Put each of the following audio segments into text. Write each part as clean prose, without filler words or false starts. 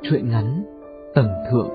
Truyện ngắn Tầng Thượng.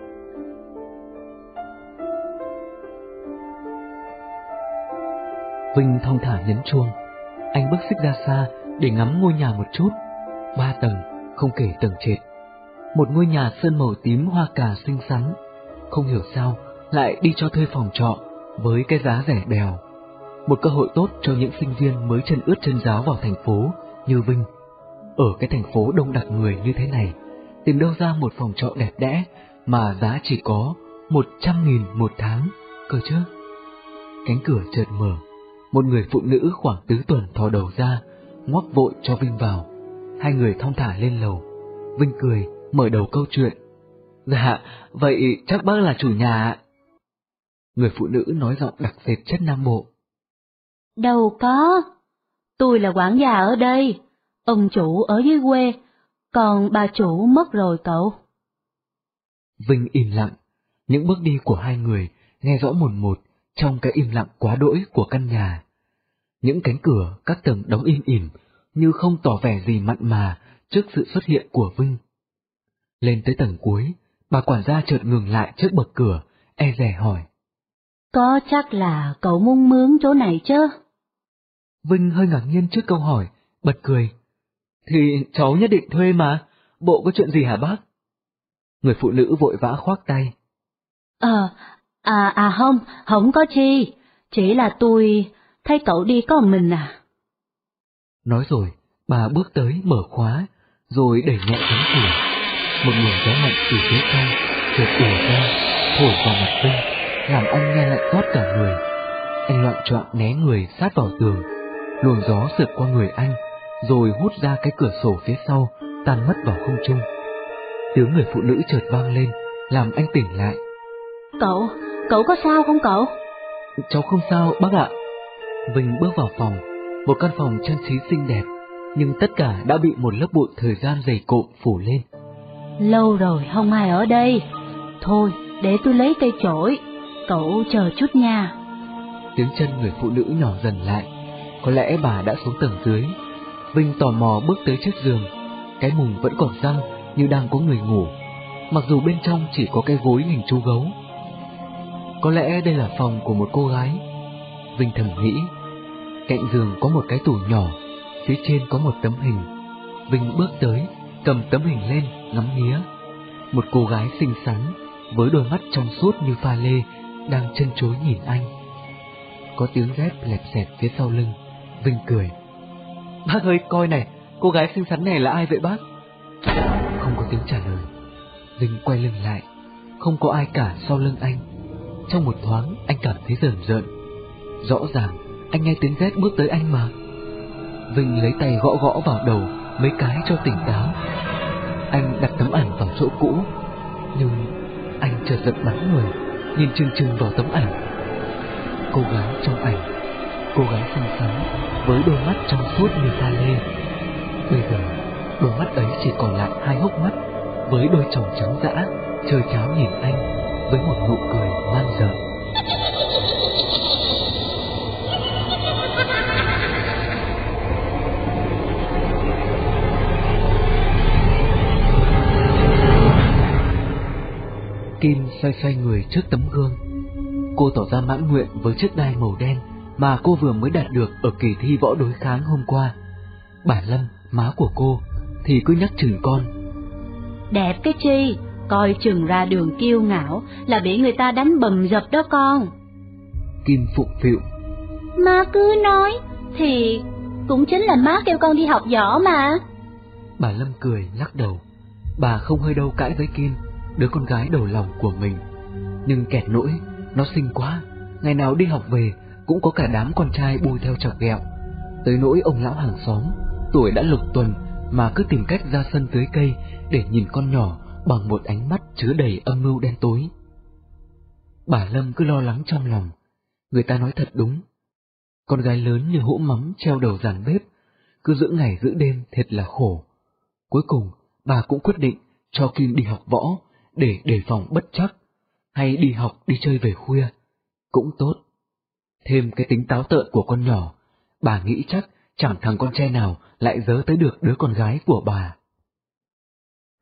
Vinh thong thả nhấn chuông. Anh bước xích ra xa để ngắm ngôi nhà một chút. 3 tầng, không kể tầng trệt. Một ngôi nhà sơn màu tím hoa cà xinh xắn. Không hiểu sao lại đi cho thuê phòng trọ với cái giá rẻ bèo. Một cơ hội tốt cho những sinh viên mới chân ướt chân ráo vào thành phố như Vinh. Ở cái thành phố đông đặc người như thế này, tìm đâu ra một phòng trọ đẹp đẽ mà giá chỉ có 100.000 một tháng, cơ chứ. Cánh cửa chợt mở, một người phụ nữ khoảng tứ tuần thò đầu ra, ngoắc vội cho Vinh vào. Hai người thong thả lên lầu. Vinh cười, mở đầu câu chuyện. Dạ, vậy chắc bác là chủ nhà ạ. Người phụ nữ nói giọng đặc sệt chất Nam Bộ. Đâu có, tôi là quản gia ở đây, ông chủ ở dưới quê, còn bà chủ mất rồi cậu. Vinh im lặng, những bước đi của hai người nghe rõ mồn một trong cái im lặng quá đỗi của căn nhà. Những cánh cửa các tầng đóng im ỉm như không tỏ vẻ gì mặn mà trước sự xuất hiện của Vinh. Lên tới tầng cuối, bà quản gia chợt ngừng lại trước bậc cửa, e dè hỏi. Có chắc là cậu muốn mướn chỗ này chứ? Vinh hơi ngạc nhiên trước câu hỏi, bật cười. Thì cháu nhất định thuê mà, bộ có chuyện gì hả bác? Người phụ nữ vội vã khoác tay. Không có chi, chỉ là tôi thấy cậu đi có một mình à. Nói rồi, bà bước tới mở khóa, rồi đẩy nhẹ cánh cửa. Một luồng gió mạnh từ phía sau chợt ùa ra, thổi vào mặt Vinh, làm anh nghe lạnh toát cả người. Anh loạng choạng né người sát vào tường. Luồng gió sượt qua người anh, rồi hút ra cái cửa sổ phía sau, tan mất vào không trung. Tiếng người phụ nữ chợt vang lên, làm anh tỉnh lại. Cậu có sao không cậu? Cháu không sao bác ạ. Vinh bước vào phòng, một căn phòng trang trí xinh đẹp, nhưng tất cả đã bị một lớp bụi thời gian dày cộm phủ lên. Lâu rồi không ai ở đây. Thôi, để tôi lấy cây chổi, cậu chờ chút nha. Tiếng chân người phụ nữ nhỏ dần lại, có lẽ bà đã xuống tầng dưới. Vinh tò mò bước tới trước giường, cái mùng vẫn còn răng như đang có người ngủ, mặc dù bên trong chỉ có cái gối hình chú gấu. Có lẽ đây là phòng của một cô gái, Vinh thầm nghĩ. Cạnh giường có một cái tủ nhỏ, phía trên có một tấm hình. Vinh bước tới, cầm tấm hình lên, ngắm nghía. Một cô gái xinh xắn, với đôi mắt trong suốt như pha lê, đang trân trối nhìn anh. Có tiếng dép lẹp xẹp phía sau lưng. Vinh cười. Bác ơi, coi này, cô gái xinh xắn này là ai vậy bác? Không có tiếng trả lời. Vinh quay lưng lại, không có ai cả sau lưng anh. Trong một thoáng, anh cảm thấy rờn rợn. Rõ ràng, anh nghe tiếng dép bước tới anh mà. Vinh lấy tay gõ gõ vào đầu mấy cái cho tỉnh táo. Anh đặt tấm ảnh vào chỗ cũ, nhưng anh chợt giật bắn người, nhìn chừng chừng vào tấm ảnh. Cô gái trong ảnh, cô gái xinh xắn với đôi mắt trong suốt như pha lê. Bây giờ, đôi mắt ấy chỉ còn lại hai hốc mắt với đôi tròng trắng dã, chơi cháo nhìn anh với một nụ cười man dợ. Kim xoay người trước tấm gương. Cô tỏ ra mãn nguyện với chiếc đai màu đen mà cô vừa mới đạt được ở kỳ thi võ đối kháng hôm qua. Bà Lâm, má của cô, thì cứ nhắc chừng con. Đẹp cái chi, coi chừng ra đường kiêu ngạo là bị người ta đánh bầm dập đó con. Kim phụng phịu. Má cứ nói, thì cũng chính là má kêu con đi học võ mà. Bà Lâm cười lắc đầu. Bà không hơi đâu cãi với Kim, đứa con gái đầu lòng của mình. Nhưng kẹt nỗi, nó xinh quá, ngày nào đi học về cũng có cả đám con trai bui theo chọc ghẹo. Tới nỗi ông lão hàng xóm, tuổi đã lục tuần mà cứ tìm cách ra sân tưới cây để nhìn con nhỏ bằng một ánh mắt chứa đầy âm mưu đen tối. Bà Lâm cứ lo lắng trong lòng. Người ta nói thật đúng, con gái lớn như hũ mắm treo đầu giàn bếp, cứ giữ ngày giữ đêm thiệt là khổ. Cuối cùng bà cũng quyết định cho Kim đi học võ để đề phòng bất trắc, hay đi học đi chơi về khuya cũng tốt. Thêm cái tính táo tợn của con nhỏ, bà nghĩ chắc chẳng thằng con trai nào lại dớ tới được đứa con gái của bà.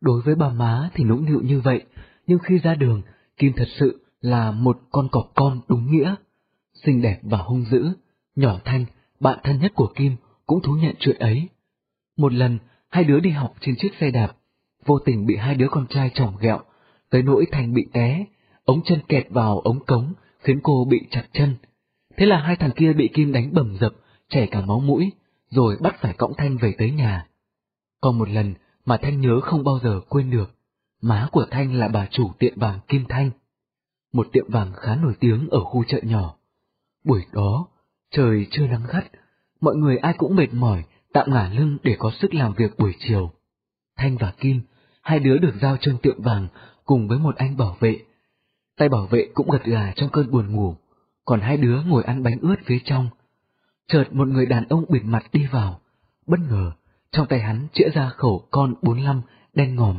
Đối với bà má thì nũng nịu như vậy, nhưng khi ra đường, Kim thật sự là một con cọp con đúng nghĩa. Xinh đẹp và hung dữ, nhỏ Thanh, bạn thân nhất của Kim, cũng thú nhận chuyện ấy. Một lần, hai đứa đi học trên chiếc xe đạp, vô tình bị hai đứa con trai chỏng ghẹo, tới nỗi Thanh bị té, ống chân kẹt vào ống cống, khiến cô bị chặt chân. Thế là hai thằng kia bị Kim đánh bầm dập, chảy cả máu mũi, rồi bắt phải cõng Thanh về tới nhà. Còn một lần mà Thanh nhớ không bao giờ quên được, má của Thanh là bà chủ tiệm vàng Kim Thanh, một tiệm vàng khá nổi tiếng ở khu chợ nhỏ. Buổi đó, trời chưa nắng gắt, mọi người ai cũng mệt mỏi, tạm ngả lưng để có sức làm việc buổi chiều. Thanh và Kim, hai đứa được giao trông tiệm vàng cùng với một anh bảo vệ. Tay bảo vệ cũng gật gà trong cơn buồn ngủ, còn hai đứa ngồi ăn bánh ướt phía trong. Chợt một người đàn ông bịt mặt đi vào, bất ngờ, trong tay hắn chĩa ra khẩu con 45 đen ngòm.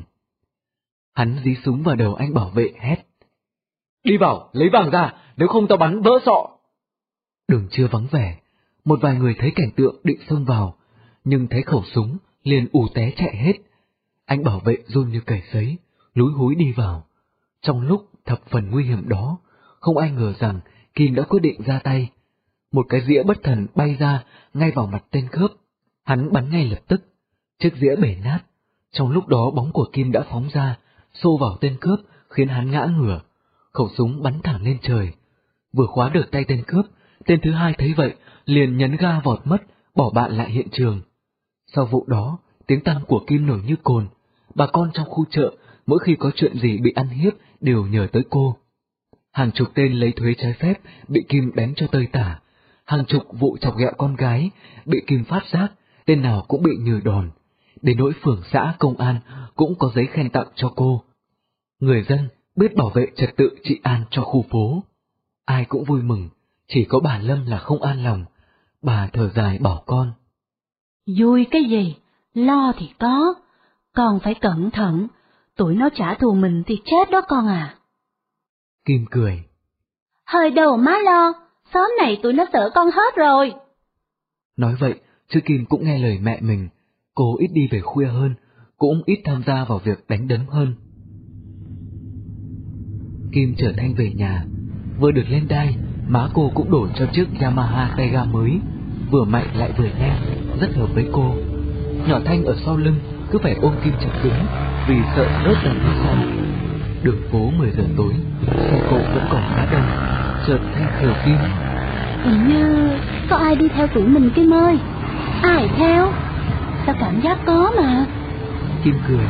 Hắn dí súng vào đầu anh bảo vệ hét: "Đi vào, lấy vàng ra, nếu không tao bắn vỡ sọ." Đường chưa vắng vẻ, một vài người thấy cảnh tượng định xông vào, nhưng thấy khẩu súng liền ù té chạy hết. Anh bảo vệ run như cầy sấy, lúi húi đi vào. Trong lúc thập phần nguy hiểm đó, không ai ngờ rằng Kim đã quyết định ra tay. Một cái dĩa bất thần bay ra ngay vào mặt tên cướp, hắn bắn ngay lập tức, chiếc dĩa bể nát. Trong lúc đó bóng của Kim đã phóng ra, xô vào tên cướp khiến hắn ngã ngửa, khẩu súng bắn thẳng lên trời. Vừa khóa được tay tên cướp, tên thứ hai thấy vậy liền nhấn ga vọt mất, bỏ bạn lại hiện trường. Sau vụ đó, tiếng tăm của Kim nổi như cồn, bà con trong khu chợ mỗi khi có chuyện gì bị ăn hiếp đều nhờ tới cô. Hàng chục tên lấy thuế trái phép bị Kim đánh cho tơi tả, hàng chục vụ chọc ghẹo con gái bị Kim phát giác, tên nào cũng bị nhừ đòn. Đến nỗi phường xã công an cũng có giấy khen tặng cho cô. Người dân biết bảo vệ trật tự trị an cho khu phố. Ai cũng vui mừng, chỉ có bà Lâm là không an lòng. Bà thở dài bảo con: "Vui cái gì, lo thì có, con phải cẩn thận, tụi nó trả thù mình thì chết đó con à." Kim cười: "Hơi đâu má lo, xóm này tụi nó sợ con hết rồi." Nói vậy, chứ Kim cũng nghe lời mẹ mình, cô ít đi về khuya hơn, cũng ít tham gia vào việc đánh đấm hơn. Kim chở Thanh về nhà, vừa được lên đai, má cô cũng đổi cho chiếc Yamaha tay ga mới, vừa mạnh lại vừa nhanh, rất hợp với cô. Nhỏ Thanh ở sau lưng cứ phải ôm Kim chặt cứng vì sợ rớt ra phía sau. Đường phố 10 giờ tối, xe cộ vẫn còn khá đông. Chợt Thanh khều Kim: "Hình như có ai đi theo tụi mình Kim ơi." "Ai theo? Tao cảm giác có mà." Kim cười: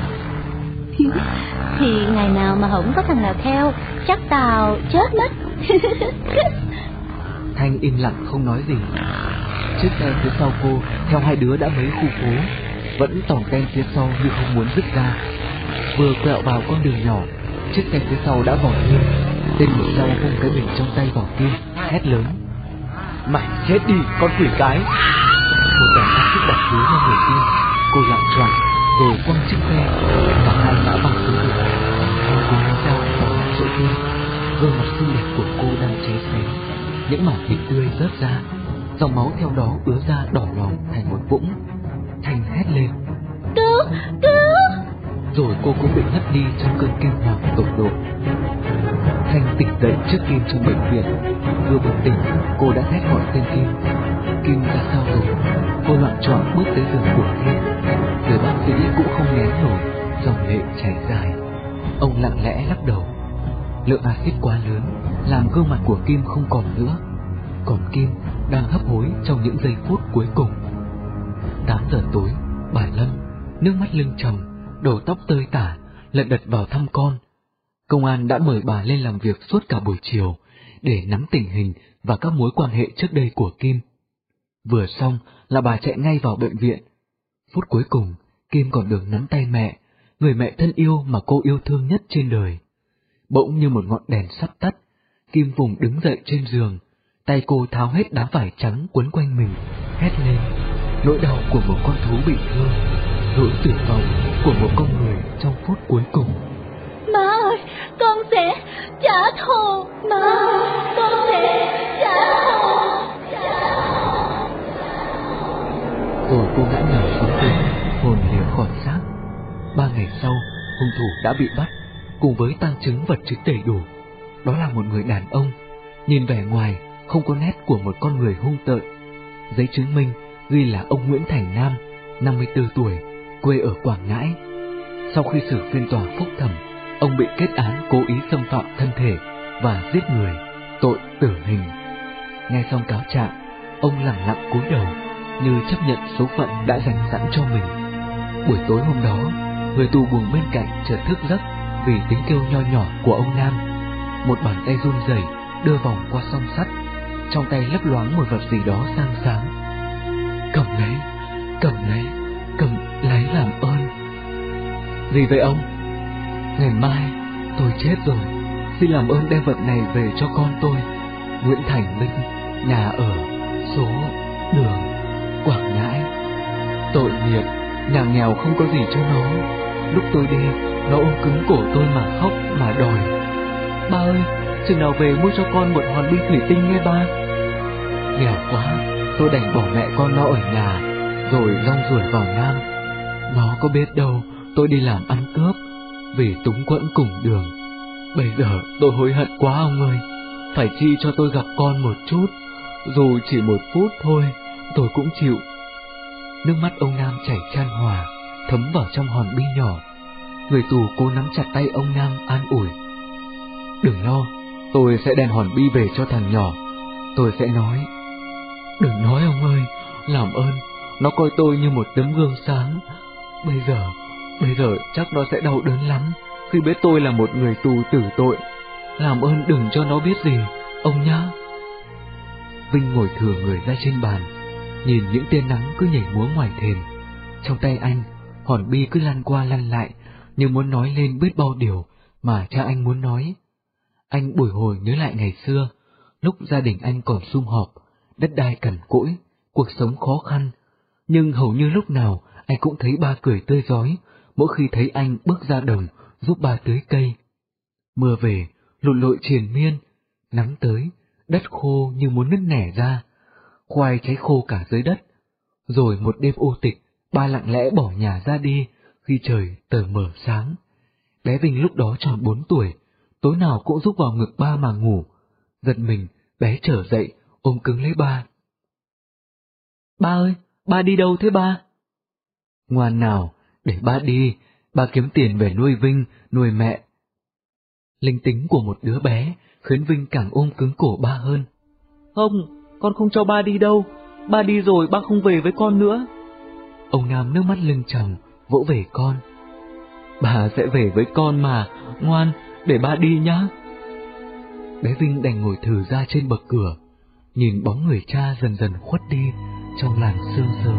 "Thì ngày nào mà không có thằng nào theo, chắc tao chết mất." Thanh im lặng không nói gì. Chiếc xe phía sau cô theo hai đứa đã mấy khu phố, vẫn tỏng ten phía sau như không muốn dứt ra. Vừa quẹo vào con đường nhỏ, chiếc xe phía sau đã vọt lên. Tên ngồi sau vung cái bình trong tay vào Kim, hét lớn: "Mày chết đi, con quỷ cái!" Một đàn áp thích đặt dưới lên người Kim, cô loạn choạng rồi quăng chiếc xe, cả hai ngã văng xuống vực. Cô lấy dao vào hạt chỗ Kim, gương mặt xinh đẹp của cô đang cháy xém, những mảng thịt tươi rớt ra, dòng máu theo đó ứa ra đỏ lòm thành một vũng. Thanh hét lên: "Cứu! Cứu!" Rồi cô cũng bị ngất đi trong cơn kinh hoàng tột độ. Thanh tỉnh dậy trước Kim trong bệnh viện. Vừa bừng tỉnh, cô đã thét gọi tên Kim. Kim ra sao rồi? Cô loạn choạng bước tới giường của Kim. Người bác sĩ cũng không nén nổi, dòng lệ chảy dài. Ông lặng lẽ lắc đầu. Lượng axit quá lớn làm gương mặt của Kim không còn nữa, còn Kim đang hấp hối trong những giây phút cuối cùng. 8 giờ tối, bà Lâm, nước mắt lưng tròng, đầu tóc tơi tả, lật đật vào thăm con. Công an đã mời bà lên làm việc suốt cả buổi chiều để nắm tình hình và các mối quan hệ trước đây của Kim. Vừa xong là bà chạy ngay vào bệnh viện. Phút cuối cùng, Kim còn được nắm tay mẹ, người mẹ thân yêu mà cô yêu thương nhất trên đời. Bỗng như một ngọn đèn sắp tắt, Kim vùng đứng dậy trên giường, tay cô tháo hết đám vải trắng quấn quanh mình, hét lên: nỗi đau của một con thú bị thương, nỗi tuyệt vọng của một con người trong phút cuối cùng. Má ơi, con sẽ trả thù. Má ơi, con sẽ trả thù. Rồi cô ngã nhào xuống giường, hồn lìa khỏi xác. 3 ngày sau, hung thủ đã bị bắt, cùng với tang chứng vật chứng đầy đủ. Đó là một người đàn ông, nhìn vẻ ngoài không có nét của một con người hung tợn. Giấy chứng minh ghi là ông Nguyễn Thành Nam, 54 tuổi, quê ở Quảng Ngãi. Sau khi xử phiên tòa phúc thẩm, ông bị kết án cố ý xâm phạm thân thể và giết người, tội tử hình. Nghe xong cáo trạng, ông lẳng lặng cúi đầu, như chấp nhận số phận đã dành sẵn cho mình. Buổi tối hôm đó, người tù buồng bên cạnh chợt thức giấc vì tiếng kêu nho nhỏ của ông Nam. Một bàn tay run rẩy đưa vòng qua song sắt, trong tay lấp loáng một vật gì đó sáng sáng. Cầm lấy, cầm lấy, cầm lấy làm ơn. Gì vậy ông? Ngày mai tôi chết rồi, xin làm ơn đem vật này về cho con tôi, Nguyễn Thành Minh, nhà ở số đường Quảng Ngãi. Tội nghiệp, nhà nghèo không có gì cho nó. Lúc tôi đi, nó ôm cứng cổ tôi mà khóc mà đòi. Ba ơi, chừng nào về mua cho con một hòn bi thủy tinh nghe ba. Nghèo quá, tôi đành bỏ mẹ con nó ở nhà, rồi rong ruổi vào Nam. Nó có biết đâu tôi đi làm ăn cướp, vì túng quẫn cùng đường. Bây giờ tôi hối hận quá ông ơi, phải chi cho tôi gặp con một chút, dù chỉ 1 phút thôi, tôi cũng chịu. Nước mắt ông Nam chảy chan hòa, thấm vào trong hòn bi nhỏ. Người tù cố nắm chặt tay ông Nam an ủi. Đừng lo, tôi sẽ đem hòn bi về cho thằng nhỏ. Tôi sẽ nói. Đừng nói ông ơi, làm ơn, nó coi tôi như một tấm gương sáng. Bây giờ chắc nó sẽ đau đớn lắm khi biết tôi là một người tù tử tội. Làm ơn đừng cho nó biết gì, ông nhá. Vinh ngồi thửa người ra trên bàn, nhìn những tia nắng cứ nhảy múa ngoài thềm. Trong tay anh, hòn bi cứ lăn qua lăn lại, như muốn nói lên biết bao điều mà cha anh muốn nói. Anh bồi hồi nhớ lại ngày xưa, lúc gia đình anh còn sum họp, đất đai cằn cỗi, cuộc sống khó khăn. Nhưng hầu như lúc nào anh cũng thấy ba cười tươi rói, mỗi khi thấy anh bước ra đồng giúp ba tưới cây. Mưa về, lụt lội triền miên, nắng tới, đất khô như muốn nứt nẻ ra, khoai cháy khô cả dưới đất. Rồi một đêm u tịch, ba lặng lẽ bỏ nhà ra đi khi trời tờ mờ sáng. Bé Vinh lúc đó tròn 4 tuổi, tối nào cũng rúc vào ngực ba mà ngủ. Giật mình, bé trở dậy, ôm cứng lấy ba. Ba ơi, ba đi đâu thế ba? Ngoan nào, để ba đi, ba kiếm tiền về nuôi Vinh, nuôi mẹ. Linh tính của một đứa bé khiến Vinh càng ôm cứng cổ ba hơn. Không, con không cho ba đi đâu, ba đi rồi ba không về với con nữa. Ông Nam nước mắt lưng tròng, vỗ về con. Bà sẽ về với con mà, ngoan, để ba đi nhá. Bé Vinh đành ngồi thừ ra trên bậc cửa, nhìn bóng người cha dần dần khuất đi trong làn sương sớm.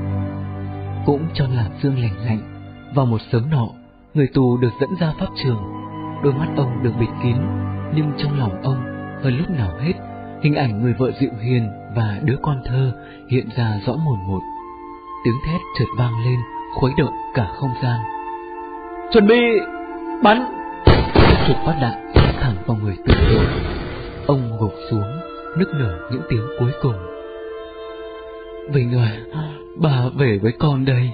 Cũng trong làn sương lạnh lạnh, vào một sớm nọ, người tù được dẫn ra pháp trường. Đôi mắt ông được bịt kín, nhưng trong lòng ông hơn lúc nào hết, hình ảnh người vợ dịu hiền và đứa con thơ hiện ra rõ mồn một. Tiếng thét chợt vang lên, khuấy động cả không gian. Chuẩn bị, bắn! Chục phát đạn xông thẳng vào người tử tội. Ông gục xuống, nức nở những tiếng cuối cùng. Vinh ơi, bà về với con đây.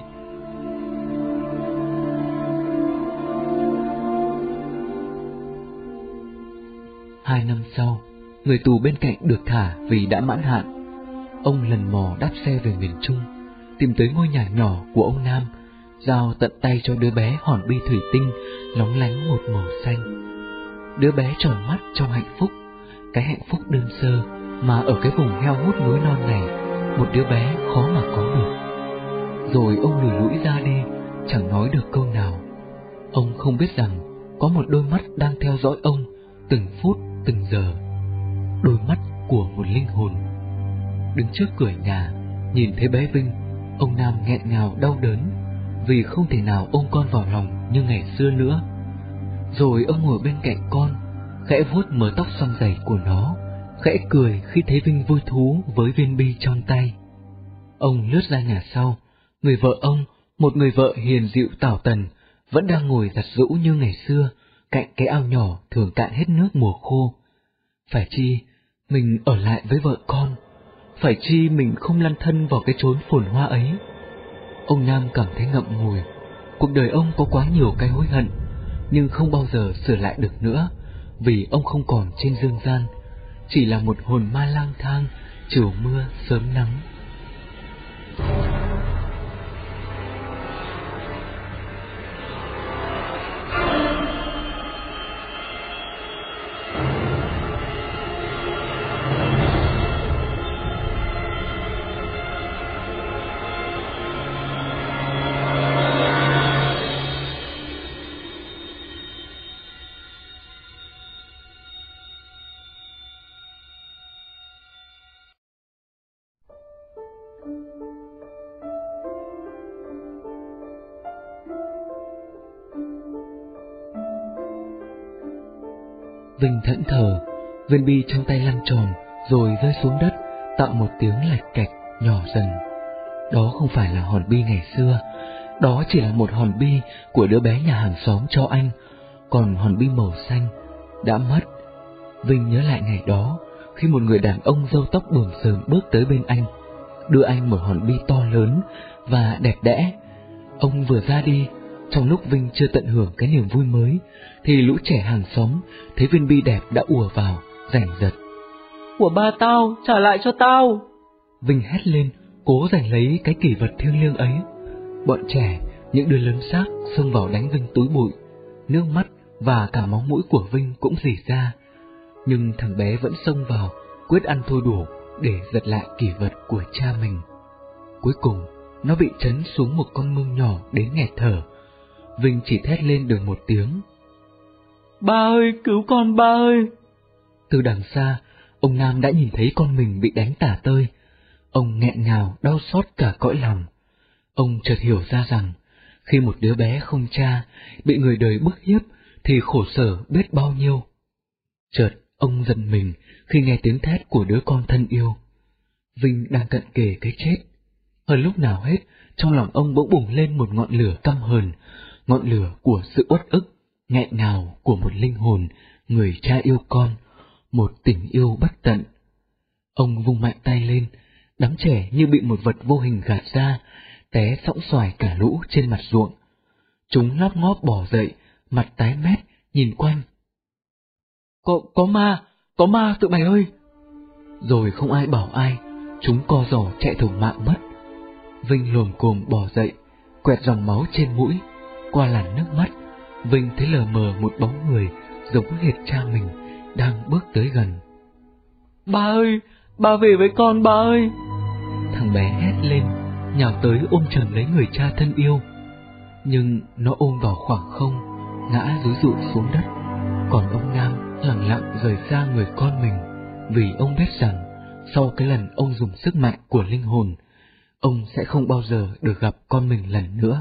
Hai năm sau, người tù bên cạnh được thả vì đã mãn hạn. Ông lần mò đáp xe về miền Trung, tìm tới ngôi nhà nhỏ của ông Nam, giao tận tay cho đứa bé hòn bi thủy tinh lóng lánh một màu xanh. Đứa bé tròn mắt trong hạnh phúc, cái hạnh phúc đơn sơ mà ở cái vùng heo hút núi non này một đứa bé khó mà có được. Rồi ông lùi lũi ra đi, chẳng nói được câu nào. Ông không biết rằng có một đôi mắt đang theo dõi ông từng phút từng giờ, đôi mắt của một linh hồn. Đứng trước cửa nhà, nhìn thấy bé Vinh, ông Nam nghẹn ngào đau đớn vì không thể nào ôm con vào lòng như ngày xưa nữa. Rồi ông ngồi bên cạnh con, khẽ vuốt mớ tóc xoăn dày của nó, khẽ cười khi thấy Vinh vui thú với viên bi trong tay. Ông lướt ra nhà sau, người vợ ông, một người vợ hiền dịu tảo tần, vẫn đang ngồi giặt giũ như ngày xưa, cạnh cái ao nhỏ thường cạn hết nước mùa khô. Phải chi mình ở lại với vợ con, phải chi mình không lăn thân vào cái chốn phồn hoa ấy. Ông Nam cảm thấy ngậm ngùi, Cuộc đời ông có quá nhiều cái hối hận, nhưng không bao giờ sửa lại được nữa, vì ông không còn trên dương gian, chỉ là một hồn ma lang thang, chiều mưa sớm nắng. Vinh thẫn thờ, viên bi trong tay lăn tròn rồi rơi xuống đất, tạo một tiếng lạch cạch nhỏ dần. Đó không phải là hòn bi ngày xưa, đó chỉ là một hòn bi của đứa bé nhà hàng xóm cho anh, còn hòn bi màu xanh đã mất. Vinh nhớ lại ngày đó, khi một người đàn ông râu tóc bờm sờm bước tới bên anh, đưa anh một hòn bi to lớn và đẹp đẽ. Ông vừa ra đi, trong lúc Vinh chưa tận hưởng cái niềm vui mới, thì lũ trẻ hàng xóm thấy viên bi đẹp đã ùa vào, giành giật. Của ba tao, trả lại cho tao! Vinh hét lên, cố giành lấy cái kỷ vật thiêng liêng ấy. Bọn trẻ, những đứa lớn xác xông vào đánh Vinh túi bụi, nước mắt và cả máu mũi của Vinh cũng rỉ ra. Nhưng thằng bé vẫn xông vào, quyết ăn thua đủ để giật lại kỷ vật của cha mình. Cuối cùng, nó bị trấn xuống một con mương nhỏ đến nghẹt thở. Vinh chỉ thét lên được một tiếng. Ba ơi, cứu con ba ơi! Từ đằng xa, ông Nam đã nhìn thấy con mình bị đánh tả tơi. Ông nghẹn ngào, đau xót cả cõi lòng. Ông chợt hiểu ra rằng, khi một đứa bé không cha, bị người đời bức hiếp, thì khổ sở biết bao nhiêu. Chợt, ông giận mình khi nghe tiếng thét của đứa con thân yêu. Vinh đang cận kề cái chết. Hơn lúc nào hết, trong lòng ông bỗng bùng lên một ngọn lửa căm hờn, ngọn lửa của sự uất ức, nghẹn ngào của một linh hồn, người cha yêu con, một tình yêu bất tận. Ông vung mạnh tay lên, đám trẻ như bị một vật vô hình gạt ra, té sõng xoài cả lũ trên mặt ruộng. Chúng lóp ngóp bò dậy, mặt tái mét, nhìn quanh. Có ma tụi mày ơi! Rồi không ai bảo ai, chúng co giò chạy thủng mạng mất. Vinh lồm cồm bò dậy, quẹt dòng máu trên mũi. Qua làn nước mắt, Vinh thấy lờ mờ một bóng người giống hệt cha mình đang bước tới gần. Ba ơi, ba về với con ba ơi! Thằng bé hét lên, nhào tới ôm chầm lấy người cha thân yêu. Nhưng nó ôm vào khoảng không, ngã rúi rụi xuống đất. Còn ông Nam lặng lặng rời xa người con mình, vì ông biết rằng sau cái lần ông dùng sức mạnh của linh hồn, ông sẽ không bao giờ được gặp con mình lần nữa.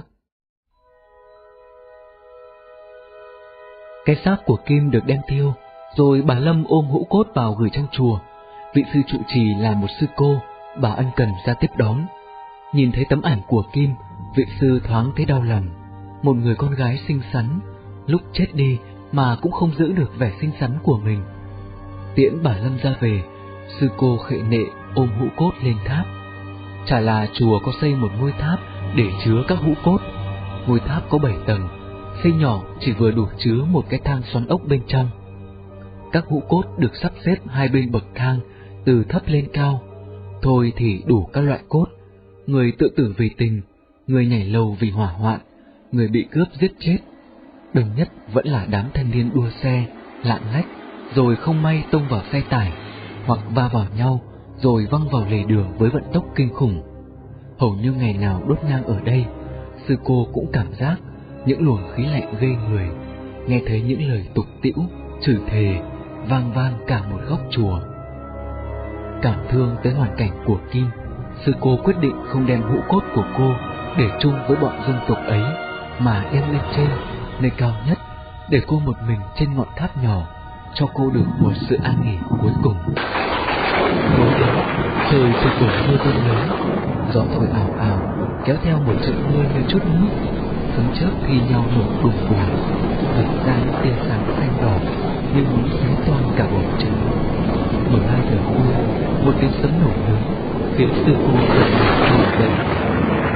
Cái xác của Kim được đem thiêu, rồi bà Lâm ôm hũ cốt vào gửi trong chùa. Vị sư trụ trì là một sư cô, bà ân cần ra tiếp đón. Nhìn thấy tấm ảnh của Kim, vị sư thoáng thấy đau lòng. Một người con gái xinh xắn, lúc chết đi mà cũng không giữ được vẻ xinh xắn của mình. Tiễn bà Lâm ra về, sư cô khệ nệ ôm hũ cốt lên tháp. Chả là chùa có xây một ngôi tháp để chứa các hũ cốt. Ngôi tháp có 7 tầng, xây nhỏ chỉ vừa đủ chứa một cái thang xoắn ốc bên trong. Các hũ cốt được sắp xếp hai bên bậc thang, từ thấp lên cao. Thôi thì đủ các loại cốt: người tự tử vì tình, người nhảy lầu vì hỏa hoạn, người bị cướp giết chết. Đông nhất vẫn là đám thanh niên đua xe, lạng lách, rồi không may tông vào xe tải, hoặc va vào nhau, rồi văng vào lề đường với vận tốc kinh khủng. Hầu như ngày nào đốt nhang ở đây, sư cô cũng cảm giác những luồng khí lạnh ghê người, nghe thấy những lời tục tĩu, chửi thề vang vang cả một góc chùa. Cảm thương tới hoàn cảnh của Kim, sư cô quyết định không đem hũ cốt của cô để chung với bọn dân tộc ấy, mà đem lên trên, nơi cao nhất, để cô một mình trên ngọn tháp nhỏ, cho cô được một sự an nghỉ cuối cùng. Tối đến, trời từ cổ mưa rông lớn, gió thổi ảo ảo, kéo theo một trận mưa như chút nước. Sấm chớp thi nhau nổ đùng đùng, vạch ra những tia sáng xanh đỏ như muốn xé toang cả bầu trời. 12 giờ khuya, một tiếng sấm nổ lớn khiến sư cô giật mình ngồi dậy. Cánh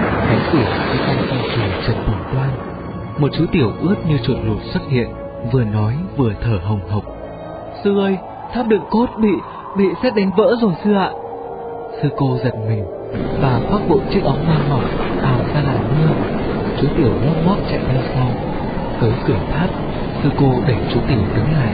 Tiểu cái tay ôm chùi trần bùn toan. Một chú Tiểu ướt như chuột lụt xuất hiện, vừa nói vừa thở hồng hộc. Sư ơi, tháp đựng cốt bị sét đánh vỡ rồi sư ạ. Sư cô giật mình và khoác bộ chiếc áo mưa mỏng ào ra làn mưa. Chú Tiểu lóp ngóp chạy theo sau. Tới cửa tháp, sư cô đẩy chú Tiểu đứng lại.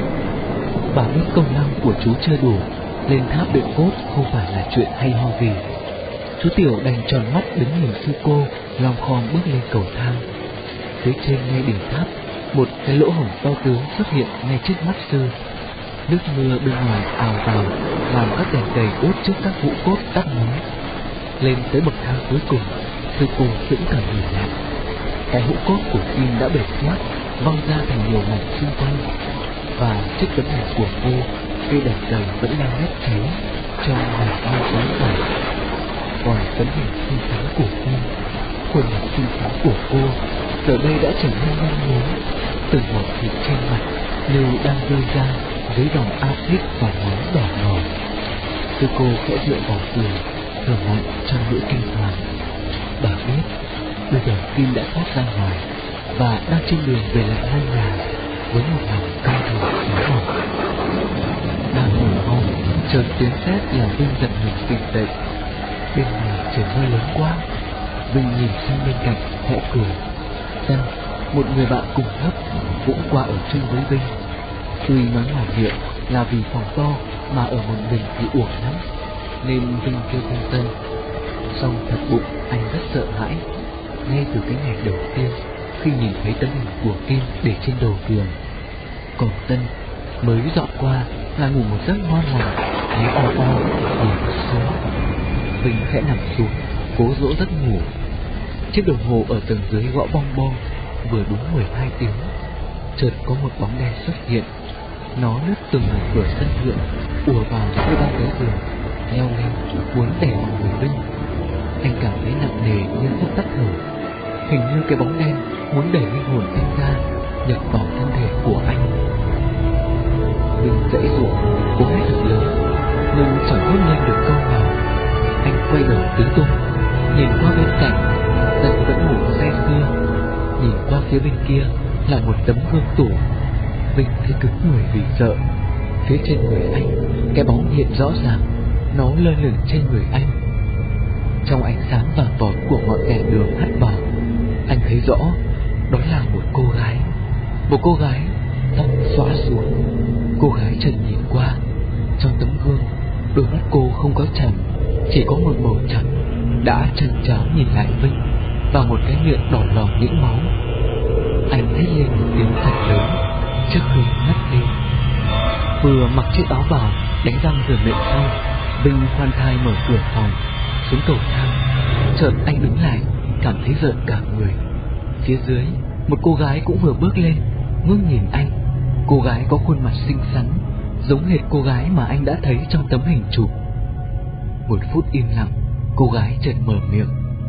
Bà biết công năng của chú chưa đủ, lên tháp đựng cốt không phải là chuyện hay ho gì. Chú Tiểu đành tròn mắt đứng nhìn sư cô lom khom bước lên cầu thang. Phía trên ngay đỉnh tháp, một cái lỗ hổng to tướng xuất hiện ngay trước mắt sư. Nước mưa bên ngoài ào vào làm các đèn cầy đốt trước các hũ cốt tắt ngúm. Lên tới bậc thang cuối cùng, sư cô sững cả người lại. Cái hũ cốt của Kim đã bể nát, văng ra thành nhiều mảnh xung quanh. Và trước tấm hình của cô, cây đèn cầy vẫn đang lét cháy cho màn như sáng tỏ. Còn tấm hình xinh xắn của Kim, khuôn mặt xinh xắn của cô giờ đây đã trở nên nhăn nhúm, từng mẩu thịt trên mặt như đang rơi ra dưới dòng axit và máu đỏ ngầu. Sư cô khẽ dựa vào tường, thở mạnh trong nỗi kinh hoàng. Bà biết bây giờ Kim đã thoát ra ngoài và đang trên đường về lại ngôi nhà với một lòng căm thù nóng bỏng. Đang ngồi ngon, chợt tiếng sét làm Vinh giật mình tỉnh dậy. Bên ngoài trời mưa lớn quá. Vinh nhìn sang bên cạnh khẽ cười. Tân, một người bạn cùng lớp, cũng qua ở chung với Vinh. Tuy nói ngoài miệng là vì phòng to mà ở một mình thì uổng lắm, nên Vinh kêu tên Tân. Song thật bụng anh rất sợ hãi. Ngay từ cái ngày đầu tiên khi nhìn thấy tấm hình của Kim để trên đầu giường. Còn Tân mới dọn qua là ngủ một giấc ngon lành, thấy o o thì rất sướng. Vinh khẽ nằm xuống cố dỗ giấc ngủ. Chiếc đồng hồ ở tầng dưới gõ bong bong, vừa đúng 12 tiếng. Chợt có một bóng đen xuất hiện. Nó lướt từng mảnh cửa sân thượng, ùa vào giữa ba cái giường, leo lên muốn đè vào người Vinh. Anh cảm thấy nặng nề như sắp tắt thở. Hình như cái bóng đen muốn đẩy linh hồn anh ra, nhập vào thân thể của anh. Vinh dãy dụa, cố hét thật lớn, nhưng chẳng thốt lên được câu nào. Anh quay đầu tứ tung, nhìn qua bên cạnh, Tân vẫn ngủ say sưa. Nhìn qua phía bên kia là một tấm gương tủ. Vinh thấy cứng người vì sợ. Phía trên người anh, cái bóng hiện rõ ràng, nó lơ lửng trên người anh. Trong ánh sáng vàng vọt của ngọn đèn đường hắt vào, anh thấy rõ đó là một cô gái. Một cô gái tóc xõa xuống. Cô gái chợt nhìn qua. Trong tấm gương, đôi mắt cô không có tròng, chỉ có một màu trắng đã chần cháo nhìn lại Vinh, và một cái miệng đỏ lòm những máu. Anh hét lên một tiếng thật lớn trước khi ngất đi. Vừa mặc chiếc áo vào đánh răng rửa miệng xong, Vinh khoan thai mở cửa phòng xuống cầu thang. Chợt anh đứng lại, cảm thấy rợn cả người. Phía dưới, một cô gái cũng vừa bước lên, ngước nhìn anh. Cô gái có khuôn mặt xinh xắn, giống hệt cô gái mà anh đã thấy trong tấm hình chụp. Một phút im lặng, cô gái chợt mở miệng.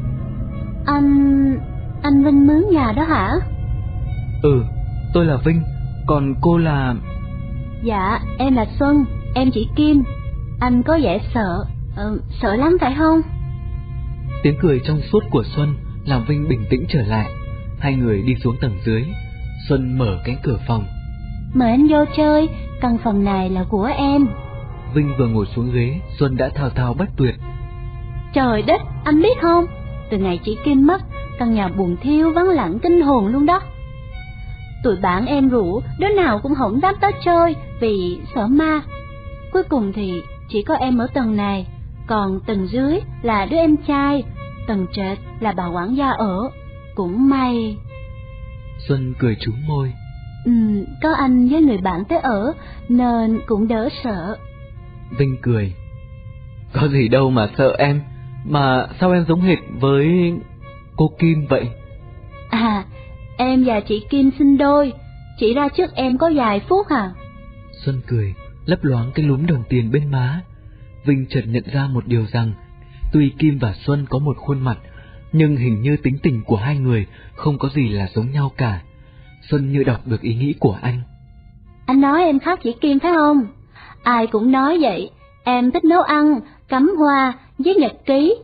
Anh Vinh mướn nhà đó hả? Ừ, tôi là Vinh, còn cô là... Dạ, em là Xuân, em chỉ Kim. Anh có vẻ sợ, sợ lắm phải không? Tiếng cười trong suốt của Xuân làm Vinh bình tĩnh trở lại. Hai người đi xuống tầng dưới. Xuân mở cánh cửa phòng. Mời anh vô chơi, căn phòng này là của em. Vinh vừa ngồi xuống ghế, Xuân đã thao thao bất tuyệt. Trời đất, anh biết không? Từ ngày chị Kim mất, căn nhà buồn thiêu vắng lặng kinh hồn luôn đó. Tụi bạn em rủ, đứa nào cũng hổng đáp tới chơi vì sợ ma. Cuối cùng thì chỉ có em ở tầng này, còn tầng dưới là đứa em trai, tầng trệt là bà quản gia ở. Cũng may. Xuân cười trúng môi. Có anh với người bạn tới ở nên cũng đỡ sợ. Vinh cười. Có gì đâu mà sợ em, mà sao em giống hệt với cô Kim vậy? À, em và chị Kim sinh đôi, chị ra trước em có vài phút à? Xuân cười, lấp loáng cái lúm đồng tiền bên má. Vinh chợt nhận ra một điều rằng, tuy Kim và Xuân có một khuôn mặt, nhưng hình như tính tình của hai người không có gì là giống nhau cả. Xuân như đọc được ý nghĩ của anh. Anh nói em khác chị Kim phải không? Ai cũng nói vậy, em thích nấu ăn, cắm hoa, viết nhật ký.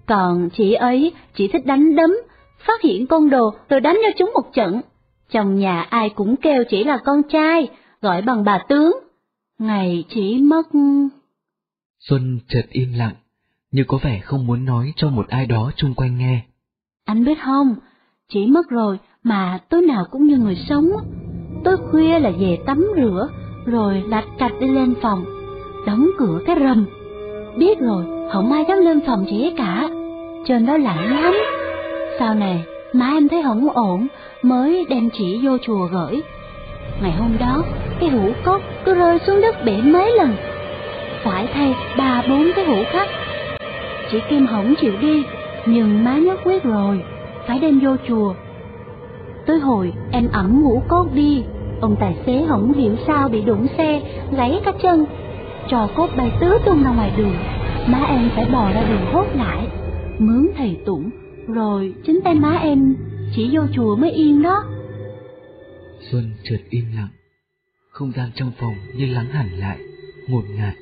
Còn chị ấy chỉ thích đánh đấm, phát hiện côn đồ rồi đánh cho chúng một trận. Trong nhà ai cũng kêu chỉ là con trai, gọi bằng bà tướng. Ngày chỉ mất... Xuân chợt im lặng, như có vẻ không muốn nói cho một ai đó chung quanh nghe. Anh biết không, chị mất rồi mà tối nào cũng như người sống. Tối khuya là về tắm rửa, rồi lạch cạch đi lên phòng, đóng cửa cái rầm. Biết rồi, không ai dám lên phòng chị ấy cả, trên đó lạnh lắm. Sau này, má em thấy không ổn, mới đem chị vô chùa gửi. Ngày hôm đó, cái hũ cốt cứ rơi xuống đất bể mấy lần, phải thay 3-4 cái hũ khác. Chị Kim không chịu đi, nhưng má nhất quyết rồi, phải đem vô chùa. Tới hồi em ẵm hũ cốt đi, ông tài xế không hiểu sao bị đụng xe, gãy cả chân, trò cốt bay tứ tung ra ngoài đường. Má em phải bò ra đường hốt lại, mướn thầy tụng, rồi chính tay má em chỉ vô chùa mới yên đó. Xuân chợt im lặng, không gian trong phòng như lắng hẳn lại, ngột ngạt.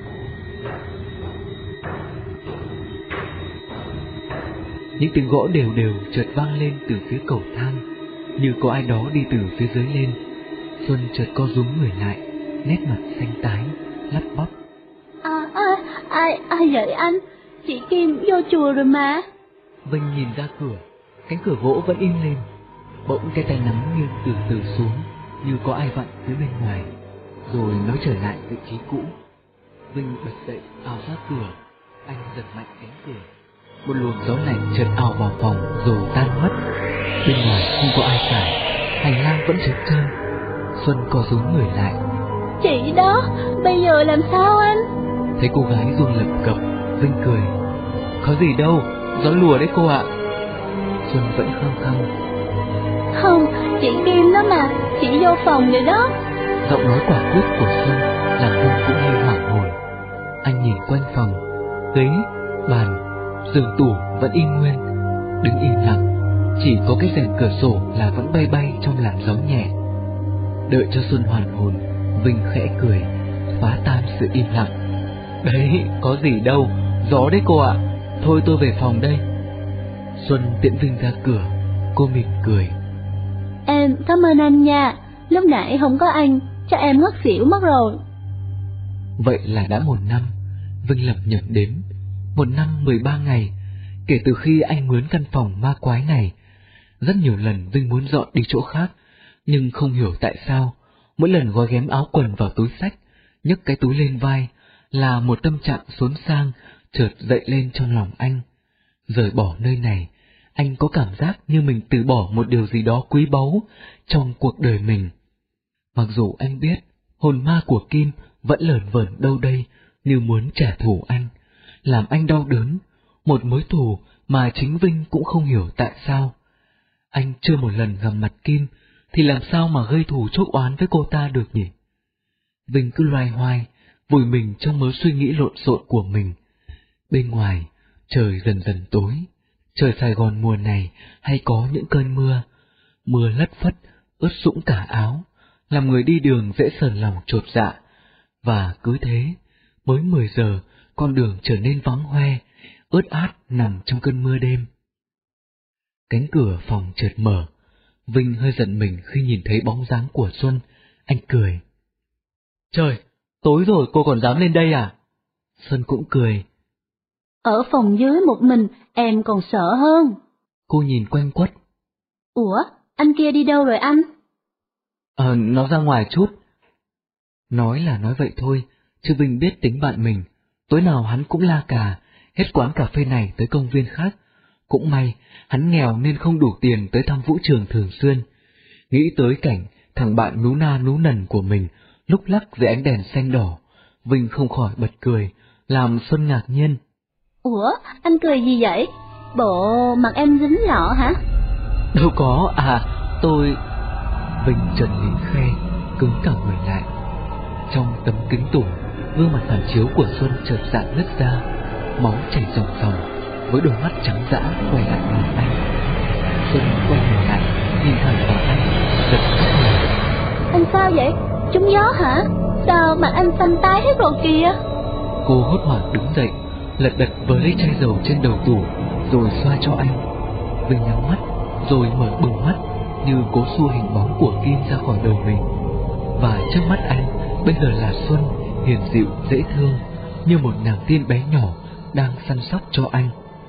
Những tiếng gõ đều đều chợt vang lên từ phía cầu thang, như có ai đó đi từ phía dưới lên. Xuân chợt co rúm người lại, nét mặt xanh tái, lắp bắp. Ai vậy anh? Chị Kim vô chùa rồi mà. Vinh nhìn ra cửa, cánh cửa gỗ vẫn im lên. Bỗng cái tay nắm nghiêng từ từ xuống, như có ai vặn phía bên ngoài, rồi nó trở lại vị trí cũ. Vinh bật dậy, ào ra cửa. Anh giật mạnh cánh cửa. Một luồng gió lạnh chợt ào vào phòng rồi tan mất. Bên ngoài không có ai cả, hành lang vẫn trống trơn. Xuân co rúm người lại. Chị đó, bây giờ làm sao anh? Thấy cô gái run lập cập, Vinh cười. Có gì đâu, gió lùa đấy cô ạ. Xuân vẫn khăng khăng. Không, chị Kim đó mà, chị vô phòng rồi đó. Giọng nói quả quyết của Xuân làm Vinh cũng hơi hoảng hồn. Anh nhìn quanh phòng, ghế, bàn, giường tủ vẫn im nguyên, đứng im lặng. Chỉ có cái rèm cửa sổ là vẫn bay bay trong làn gió nhẹ. Đợi cho Xuân hoàn hồn, Vinh khẽ cười, phá tan sự im lặng. Đấy, có gì đâu, gió đấy cô ạ. Thôi tôi về phòng đây. Xuân tiễn Vinh ra cửa, cô mỉm cười. Em cảm ơn anh nha, lúc nãy không có anh, chắc em ngất xỉu mất rồi. Vậy là đã 1 năm, Vinh lẩm nhẩm đếm. 1 năm 13 ngày, kể từ khi anh mướn căn phòng ma quái này. Rất nhiều lần Vinh muốn dọn đi chỗ khác, nhưng không hiểu tại sao, mỗi lần gói ghém áo quần vào túi xách, nhấc cái túi lên vai, là một tâm trạng xốn sang chợt dậy lên trong lòng anh. Rời bỏ nơi này, anh có cảm giác như mình từ bỏ một điều gì đó quý báu trong cuộc đời mình. Mặc dù anh biết hồn ma của Kim vẫn lởn vởn đâu đây như muốn trả thù anh, làm anh đau đớn, một mối thù mà chính Vinh cũng không hiểu tại sao. Anh chưa một lần gặp mặt Kim thì làm sao mà gây thù chuốc oán với cô ta được nhỉ? Vinh cứ loay hoay, vùi mình trong mớ suy nghĩ lộn xộn của mình. Bên ngoài, trời dần dần tối. Trời Sài Gòn mùa này hay có những cơn mưa. Mưa lất phất, ướt sũng cả áo, làm người đi đường dễ sờn lòng chột dạ. Và cứ thế, mới 10 giờ, con đường trở nên vắng hoe, ướt át nằm trong cơn mưa đêm. Cánh cửa phòng chợt mở. Vinh hơi giận mình khi nhìn thấy bóng dáng của Xuân. Anh cười. Trời, tối rồi cô còn dám lên đây à? Xuân cũng cười. Ở phòng dưới một mình, em còn sợ hơn. Cô nhìn quanh quất. Ủa, anh kia đi đâu rồi anh? Nó ra ngoài chút. Nói là nói vậy thôi, chứ Vinh biết tính bạn mình. Tối nào hắn cũng la cà, hết quán cà phê này tới công viên khác. Cũng may, hắn nghèo nên không đủ tiền tới thăm vũ trường thường xuyên. Nghĩ tới cảnh thằng bạn nú na nú nần của mình lúc lắc dưới ánh đèn xanh đỏ, Vinh không khỏi bật cười, làm Xuân ngạc nhiên. Ủa, anh cười gì vậy? Bộ mặt em dính lọ hả? Đâu có, tôi... Vinh chợt nín khe, cứng cả người lại. Trong tấm kính tủ, gương mặt phản chiếu của Xuân chợt rạn nứt ra, máu chảy ròng ròng, với đôi mắt trắng dã quay lại nhìn anh. Xuân quay người lại, nhìn thẳng vào anh, giật thắt người. Anh sao vậy? Trúng gió hả? Sao mặt anh xanh tái hết rồi kìa? Cô hốt hoảng đứng dậy, lật đật vớ lấy chai dầu trên đầu tủ rồi xoa cho anh. Vinh nhắm mắt rồi mở bừng mắt như cố xua hình bóng của Kim ra khỏi đầu mình. Và trước mắt anh bây giờ là Xuân, hiền dịu dễ thương như một nàng tiên bé nhỏ đang săn sóc cho anh.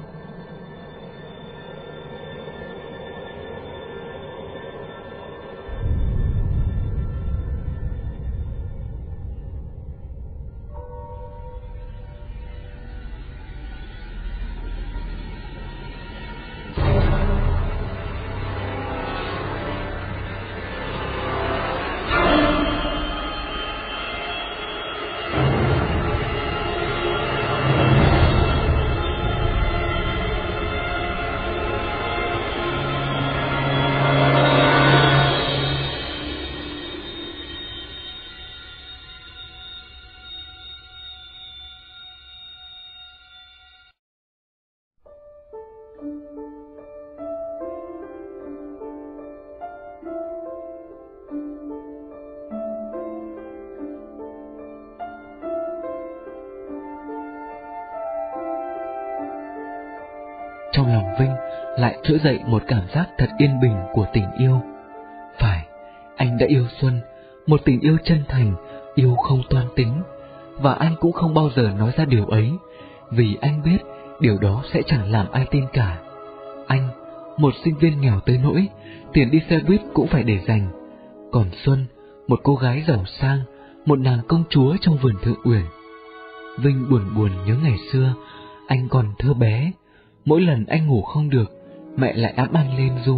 Trong lòng Vinh lại trỗi dậy một cảm giác thật yên bình của tình yêu. Phải, anh đã yêu Xuân, một tình yêu chân thành, yêu không toan tính. Và anh cũng không bao giờ nói ra điều ấy, vì anh biết điều đó sẽ chẳng làm ai tin cả. Anh, một sinh viên nghèo tới nỗi tiền đi xe buýt cũng phải để dành. Còn Xuân, một cô gái giàu sang, một nàng công chúa trong vườn Thượng Uyển. Vinh buồn buồn nhớ ngày xưa, anh còn thơ bé. Mỗi lần anh ngủ không được, mẹ lại ẵm anh lên ru.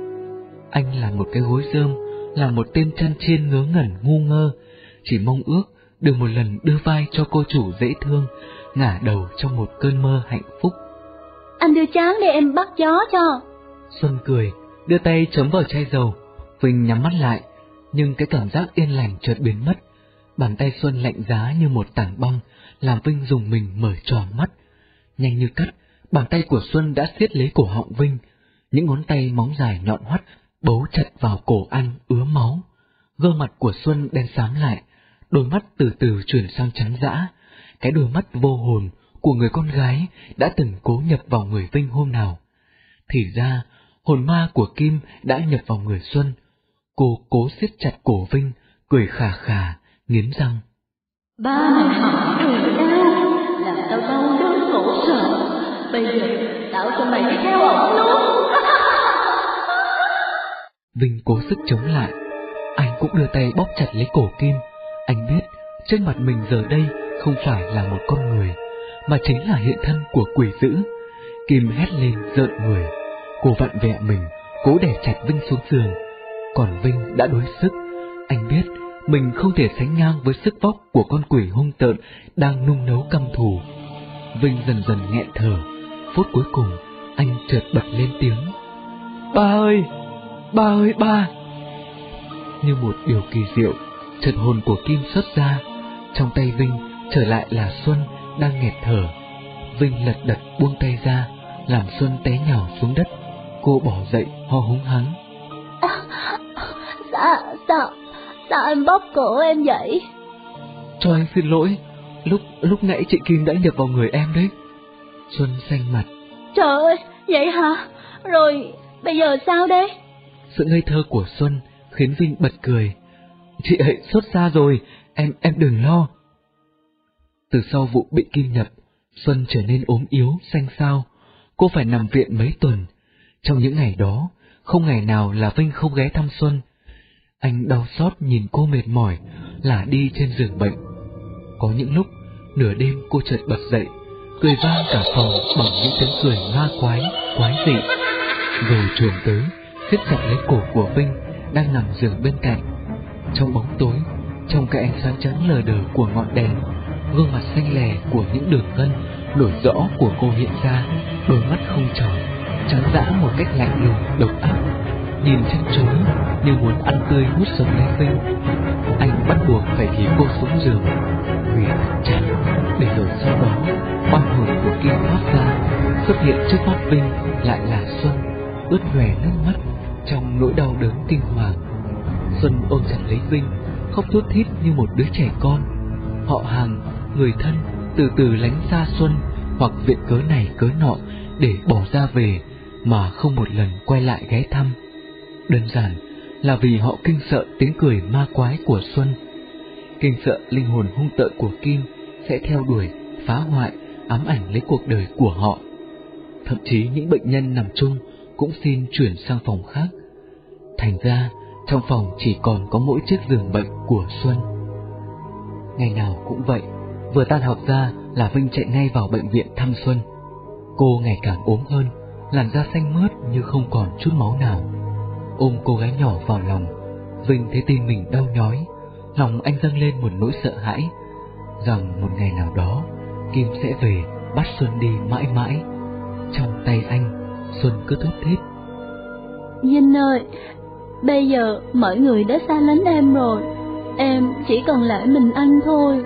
Anh là một cái gối rơm, là một tên chăn chiên ngớ ngẩn ngu ngơ, chỉ mong ước được một lần đưa vai cho cô chủ dễ thương, ngả đầu trong một cơn mơ hạnh phúc. Anh đưa chán để em bắt gió cho. Xuân cười, đưa tay chấm vào chai dầu. Vinh nhắm mắt lại, nhưng cái cảm giác yên lành chợt biến mất. Bàn tay Xuân lạnh giá như một tảng băng, làm Vinh rùng mình mở tròn mắt. Nhanh như cắt, bàn tay của Xuân đã siết lấy cổ họng Vinh, những ngón tay móng dài nhọn hoắt bấu chặt vào cổ anh ứa máu. Gương mặt của Xuân đen xám lại, đôi mắt từ từ chuyển sang trắng dã, cái đôi mắt vô hồn của người con gái đã từng cố nhập vào người Vinh hôm nào. Thì ra, hồn ma của Kim đã nhập vào người Xuân. Cô cố siết chặt cổ Vinh, cười khà khà, nghiến răng. Ba mày hỏng người đau, làm tao đau đớn khổ sở. Bây giờ tao cho mày đi theo ổng luôn. Vinh cố sức chống lại. Anh cũng đưa tay bóp chặt lấy cổ Kim. Anh biết trước mặt mình giờ đây không phải là một con người, mà chính là hiện thân của quỷ dữ. Kim hét lên rợn người. Cô vặn vẹ mình, cố đè chặt Vinh xuống giường. Còn Vinh đã đuối sức. Anh biết mình không thể sánh ngang với sức vóc của con quỷ hung tợn đang nung nấu căm thù. Vinh dần dần nghẹn thở. Phút cuối cùng, anh chợt bật lên tiếng. Ba ơi! Ba ơi ba! Như một điều kỳ diệu, chợt hồn của Kim xuất ra. Trong tay Vinh trở lại là Xuân đang nghẹt thở. Vinh lật đật buông tay ra, làm Xuân té nhào xuống đất. Cô bỏ dậy ho húng hắng. Sao anh bóp cổ em vậy? Cho anh xin lỗi, lúc nãy chị Kim đã nhập vào người em đấy. Xuân xanh mặt. Trời ơi, vậy hả? Rồi bây giờ sao đây? Sự ngây thơ của Xuân khiến Vinh bật cười. Chị ấy sốt xa rồi, em đừng lo. Từ sau vụ bị Kim nhập, Xuân trở nên ốm yếu, xanh xao. Cô phải nằm viện mấy tuần. Trong những ngày đó, không ngày nào là Vinh không ghé thăm Xuân. Anh đau xót nhìn cô mệt mỏi, lả đi trên giường bệnh. Có những lúc, nửa đêm cô chợt bật dậy, cười vang cả phòng bằng những tiếng cười ma quái dị. Rồi chuồn tới, siết chặt lấy cổ của Vinh đang nằm giường bên cạnh. Trong bóng tối, trong cái ánh sáng trắng lờ đờ của ngọn đèn, gương mặt xanh lè của những đường gân nổi rõ của cô hiện ra, đôi mắt không tròn, trắng dã một cách lạnh lùng độc ác, nhìn chăm chú như muốn ăn tươi hút sống lấy Vinh. Anh bắt buộc phải ghi cô xuống giường, quỳ chặt, để rồi sau đó oan hồn của Kim thoát ra, xuất hiện trước mắt Vinh lại là Xuân, ướt nhòe nước mắt trong nỗi đau đớn kinh hoàng. Xuân ôm chặt lấy Vinh, khóc thút thít như một đứa trẻ con. Họ hàng, người thân từ từ lánh xa Xuân, hoặc viện cớ này cớ nọ để bỏ ra về mà không một lần quay lại ghé thăm. Đơn giản là vì họ kinh sợ tiếng cười ma quái của Xuân, kinh sợ linh hồn hung tợn của Kim sẽ theo đuổi, phá hoại, ám ảnh lấy cuộc đời của họ. Thậm chí những bệnh nhân nằm chung cũng xin chuyển sang phòng khác. Thành ra trong phòng chỉ còn có mỗi chiếc giường bệnh của Xuân. Ngày nào cũng vậy, vừa tan học ra là Vinh chạy ngay vào bệnh viện thăm Xuân. Cô ngày càng ốm hơn, làn da xanh mướt như không còn chút máu nào. Ôm cô gái nhỏ vào lòng, Vinh thấy tim mình đau nhói. Lòng anh dâng lên một nỗi sợ hãi rằng một ngày nào đó Kim sẽ về bắt Xuân đi mãi mãi. Trong tay anh, Xuân cứ thút thít: Vinh ơi, bây giờ mọi người đã xa lánh em rồi, em chỉ còn lại mình anh thôi.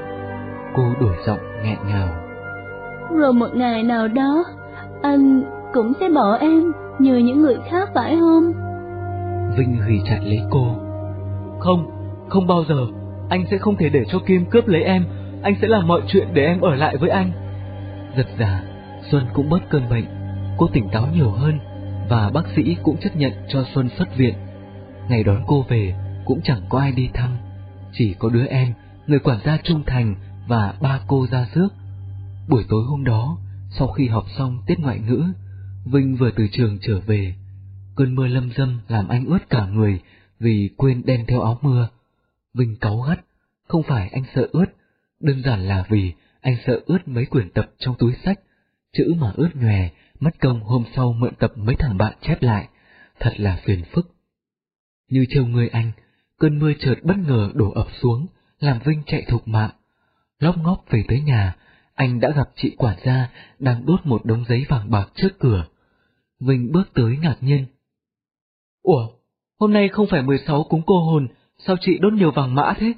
Cô đổi giọng nghẹn ngào: Rồi một ngày nào đó anh cũng sẽ bỏ em như những người khác phải không? Vinh ghì chặt lấy cô: Không, không bao giờ. Anh sẽ không thể để cho Kim cướp lấy em. Anh sẽ làm mọi chuyện để em ở lại với anh. Giật già, Xuân cũng bớt cơn bệnh. Cô tỉnh táo nhiều hơn, và bác sĩ cũng chấp nhận cho Xuân xuất viện. Ngày đón cô về cũng chẳng có ai đi thăm, chỉ có đứa em, người quản gia trung thành và ba cô ra rước. Buổi tối hôm đó, sau khi học xong tiết ngoại ngữ, Vinh vừa từ trường trở về. Cơn mưa lâm dâm làm anh ướt cả người vì quên đem theo áo mưa. Vinh cáu gắt: không phải anh sợ ướt, đơn giản là vì anh sợ ướt mấy quyển tập trong túi xách. Chữ mà ướt nhòe, mất công hôm sau mượn tập mấy thằng bạn chép lại, thật là phiền phức. Như trêu người anh, cơn mưa chợt bất ngờ đổ ập xuống, làm Vinh chạy thục mạng. Lóp ngóp về tới nhà, anh đã gặp chị quản gia đang đốt một đống giấy vàng bạc trước cửa. Vinh bước tới ngạc nhiên: Ủa, hôm nay không phải 16 cúng cô hồn, sao chị đốt nhiều vàng mã thế?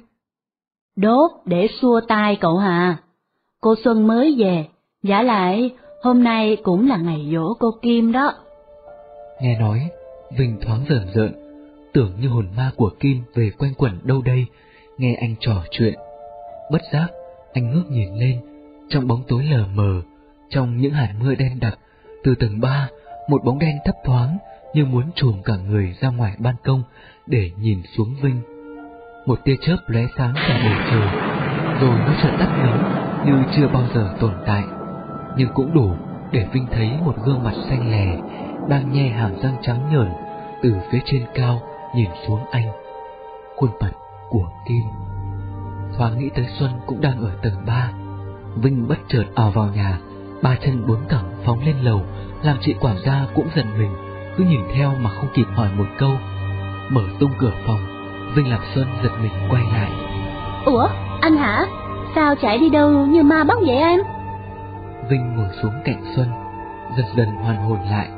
Đốt để xua tai cậu hà. Cô Xuân mới về, vả lại hôm nay cũng là ngày giỗ cô Kim đó. Nghe nói, Vinh thoáng rờn rợn, tưởng như hồn ma của Kim về quanh quẩn đâu đây, nghe anh trò chuyện. Bất giác, anh ngước nhìn lên, trong bóng tối lờ mờ, trong những hạt mưa đen đặc, từ tầng 3, một bóng đen thấp thoáng như muốn trùm cả người ra ngoài ban công để nhìn xuống Vinh. Một tia chớp lóe sáng cả bầu trời, rồi nó chợt tắt ngấm như chưa bao giờ tồn tại, nhưng cũng đủ để Vinh thấy một gương mặt xanh lè đang nhe hàm răng trắng nhởn từ phía trên cao nhìn xuống anh. Khuôn mặt của Kim. Thoáng nghĩ tới Xuân cũng đang ở tầng 3. Vinh bất chợt ào vào nhà, ba chân bốn cẳng phóng lên lầu, làm chị quản gia cũng giật mình, cứ nhìn theo mà không kịp hỏi một câu. Mở tung cửa phòng, Vinh làm Xuân giật mình quay lại. Ủa, anh hả? Sao chạy đi đâu như ma bắt vậy em? Vinh ngồi xuống cạnh Xuân, dần dần hoàn hồn lại.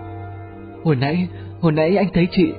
Hồi nãy anh thấy chị.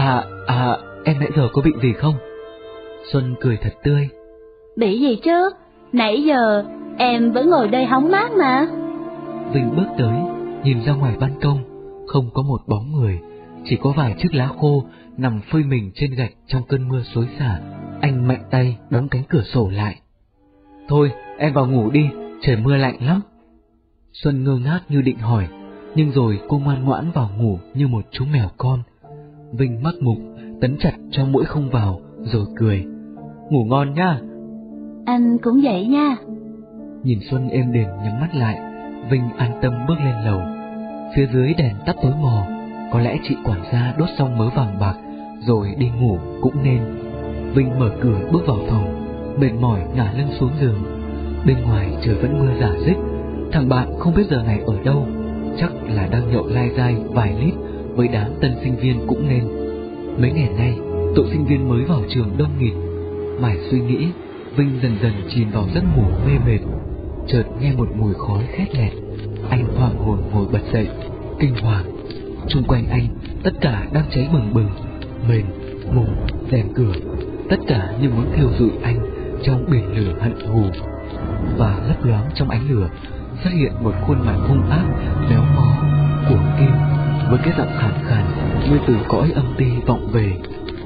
Em nãy giờ có bị gì không? Xuân cười thật tươi. Bị gì chứ? Nãy giờ em vẫn ngồi đây hóng mát mà. Vinh bước tới, nhìn ra ngoài ban công, không có một bóng người, chỉ có vài chiếc lá khô nằm phơi mình trên gạch trong cơn mưa xối xả. Anh mạnh tay đóng cánh cửa sổ lại. Thôi, em vào ngủ đi, trời mưa lạnh lắm. Xuân ngơ ngác như định hỏi, nhưng rồi cô ngoan ngoãn vào ngủ như một chú mèo con. Vinh mắc mục, tấn chặt cho mũi không vào, rồi cười. Ngủ ngon nha. Anh cũng vậy nha. Nhìn Xuân êm đềm nhắm mắt lại, Vinh an tâm bước lên lầu. Phía dưới đèn tắt tối mò, có lẽ chị quản gia đốt xong mớ vàng bạc rồi đi ngủ cũng nên. Vinh mở cửa bước vào phòng, mệt mỏi ngả lưng xuống giường. Bên ngoài trời vẫn mưa rả rích. Thằng bạn không biết giờ này ở đâu, chắc là đang nhậu lai dai vài lít với đám tân sinh viên cũng nên. Mấy ngày nay, tụi sinh viên mới vào trường đông nghịt. Mải suy nghĩ, Vinh dần dần chìm vào giấc ngủ mê mệt. Chợt nghe một mùi khói khét lẹt. Anh hoảng hồn ngồi bật dậy, kinh hoàng. Xung quanh anh, tất cả đang cháy bừng bừng, mền, mùng, rèm cửa, tất cả như muốn thiêu rụi anh trong biển lửa hận thù. Và lấp loáng trong ánh lửa xuất hiện một khuôn mặt hung ác, méo mó của Kim, với cái giọng khàn khàn như từ cõi âm ti vọng về.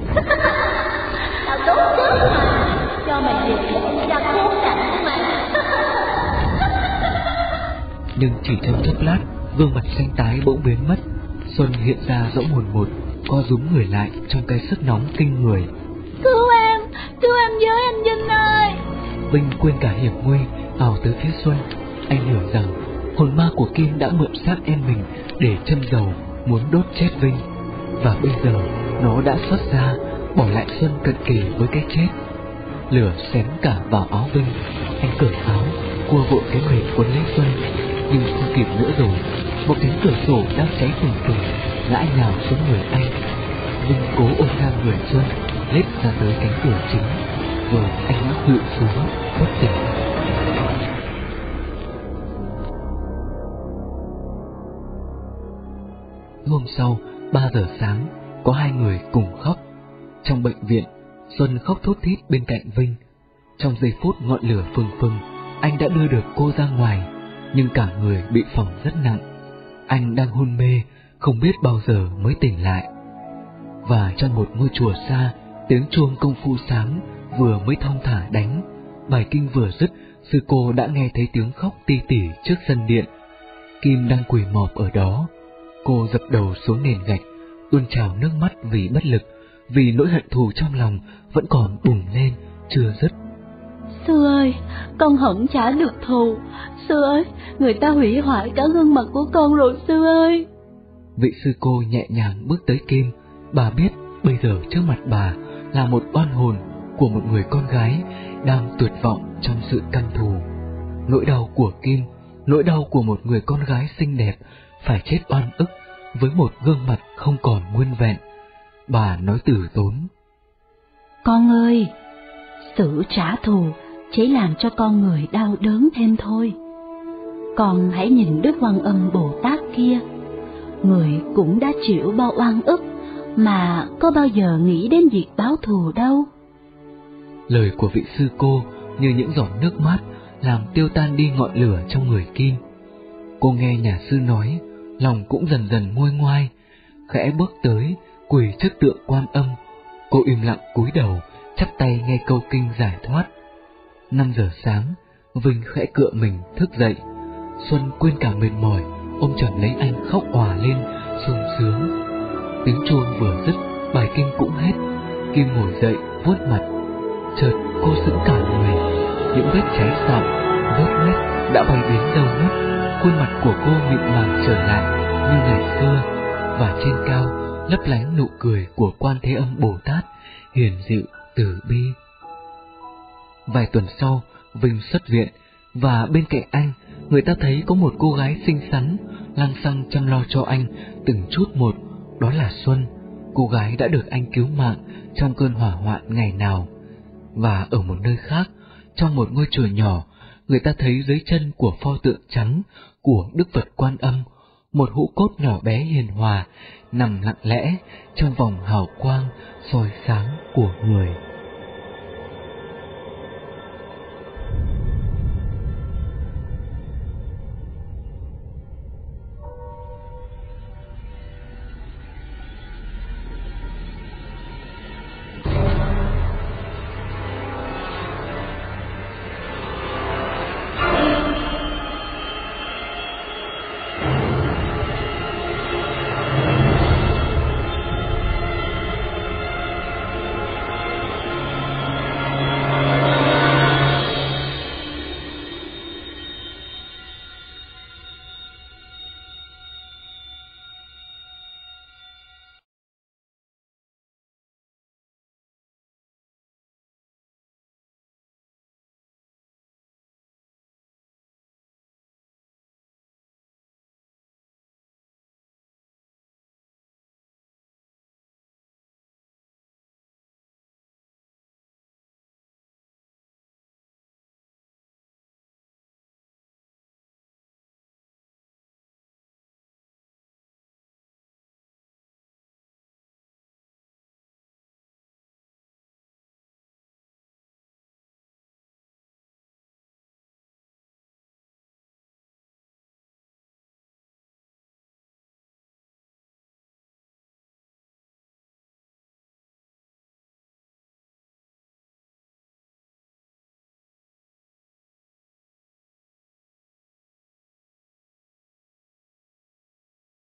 Tao tốt chứ mà, cho mày việc ra cố cảnh của mày. Nhưng chỉ trong chốc lát, gương mặt xanh tái bỗng biến mất. Xuân hiện ra rõ mồn một, co rúm người lại trong cái sức nóng kinh người. Cứu em với, anh Vinh ơi! Vinh quên cả hiểm nguy, ào tới phía Xuân. Anh hiểu rằng hồn ma của Kim đã mượn xác em mình để châm dầu, muốn đốt chết Vinh. Và bây giờ nó đã xuất ra, bỏ lại Xuân cận kề với cái chết. Lửa xém cả vào áo Vinh. Anh cởi áo, cua vội cái mền quấn lấy Xuân, nhưng không kịp nữa rồi. Một cánh cửa sổ đang cháy phừng phừng ngã nhào xuống người anh. Vinh cố ôm ngang người Xuân, lết ra tới cánh cửa chính, rồi anh đã khuỵu xuống bất tỉnh. Hôm sau 3 giờ sáng, có hai người cùng khóc. Trong bệnh viện, Xuân khóc thút thít bên cạnh Vinh. Trong giây phút ngọn lửa phừng phừng, anh đã đưa được cô ra ngoài, nhưng cả người bị phỏng rất nặng. Anh đang hôn mê, không biết bao giờ mới tỉnh lại. Và trong một ngôi chùa xa, tiếng chuông công phu sáng vừa mới thong thả đánh. Bài kinh vừa dứt, sư cô đã nghe thấy tiếng khóc ti tỉ trước sân điện. Kim đang quỳ mọp ở đó. Cô dập đầu xuống nền gạch, tuôn trào nước mắt vì bất lực, vì nỗi hận thù trong lòng vẫn còn bùng lên, chưa dứt. Sư ơi, con hận trả được thù. Sư ơi, người ta hủy hoại cả gương mặt của con rồi sư ơi. Vị sư cô nhẹ nhàng bước tới Kim. Bà biết bây giờ trước mặt bà là một oan hồn của một người con gái đang tuyệt vọng trong sự căm thù. Nỗi đau của Kim, nỗi đau của một người con gái xinh đẹp phải chết oan ức với một gương mặt không còn nguyên vẹn. Bà nói từ tốn: Con ơi, sự trả thù chỉ làm cho con người đau đớn thêm thôi. Con hãy nhìn Đức Quan Âm Bồ Tát kia, người cũng đã chịu bao oan ức mà có bao giờ nghĩ đến việc báo thù đâu. Lời của vị sư cô như những giọt nước mát làm tiêu tan đi ngọn lửa trong người Kim. Cô nghe nhà sư nói, lòng cũng dần dần nguôi ngoai, khẽ bước tới quỳ trước tượng Quan Âm. Cô im lặng cúi đầu, chắp tay nghe câu kinh giải thoát. 5 giờ sáng, Vinh khẽ cựa mình thức dậy. Xuân quên cả mệt mỏi, ôm chầm lấy anh khóc òa lên, sung sướng. Tiếng chuông vừa dứt, bài kinh cũng hết. Kim ngồi dậy vuốt mặt. Chợt cô sững cả người, những vết cháy sạm, vết nứt đã bay biến đâu mất. Khuôn mặt của cô mịn màng trở lại như ngày xưa, và trên cao lấp lánh nụ cười của Quan Thế Âm Bồ Tát hiền dịu từ bi. Vài tuần sau, Vinh xuất viện, và bên cạnh anh, người ta thấy có một cô gái xinh xắn lăng xăng chăm lo cho anh từng chút một. Đó là Xuân, cô gái đã được anh cứu mạng trong cơn hỏa hoạn ngày nào. Và ở một nơi khác, trong một ngôi chùa nhỏ, người ta thấy dưới chân của pho tượng trắng của Đức Phật Quan Âm một hũ cốt nhỏ bé hiền hòa nằm lặng lẽ trong vòng hào quang soi sáng của người.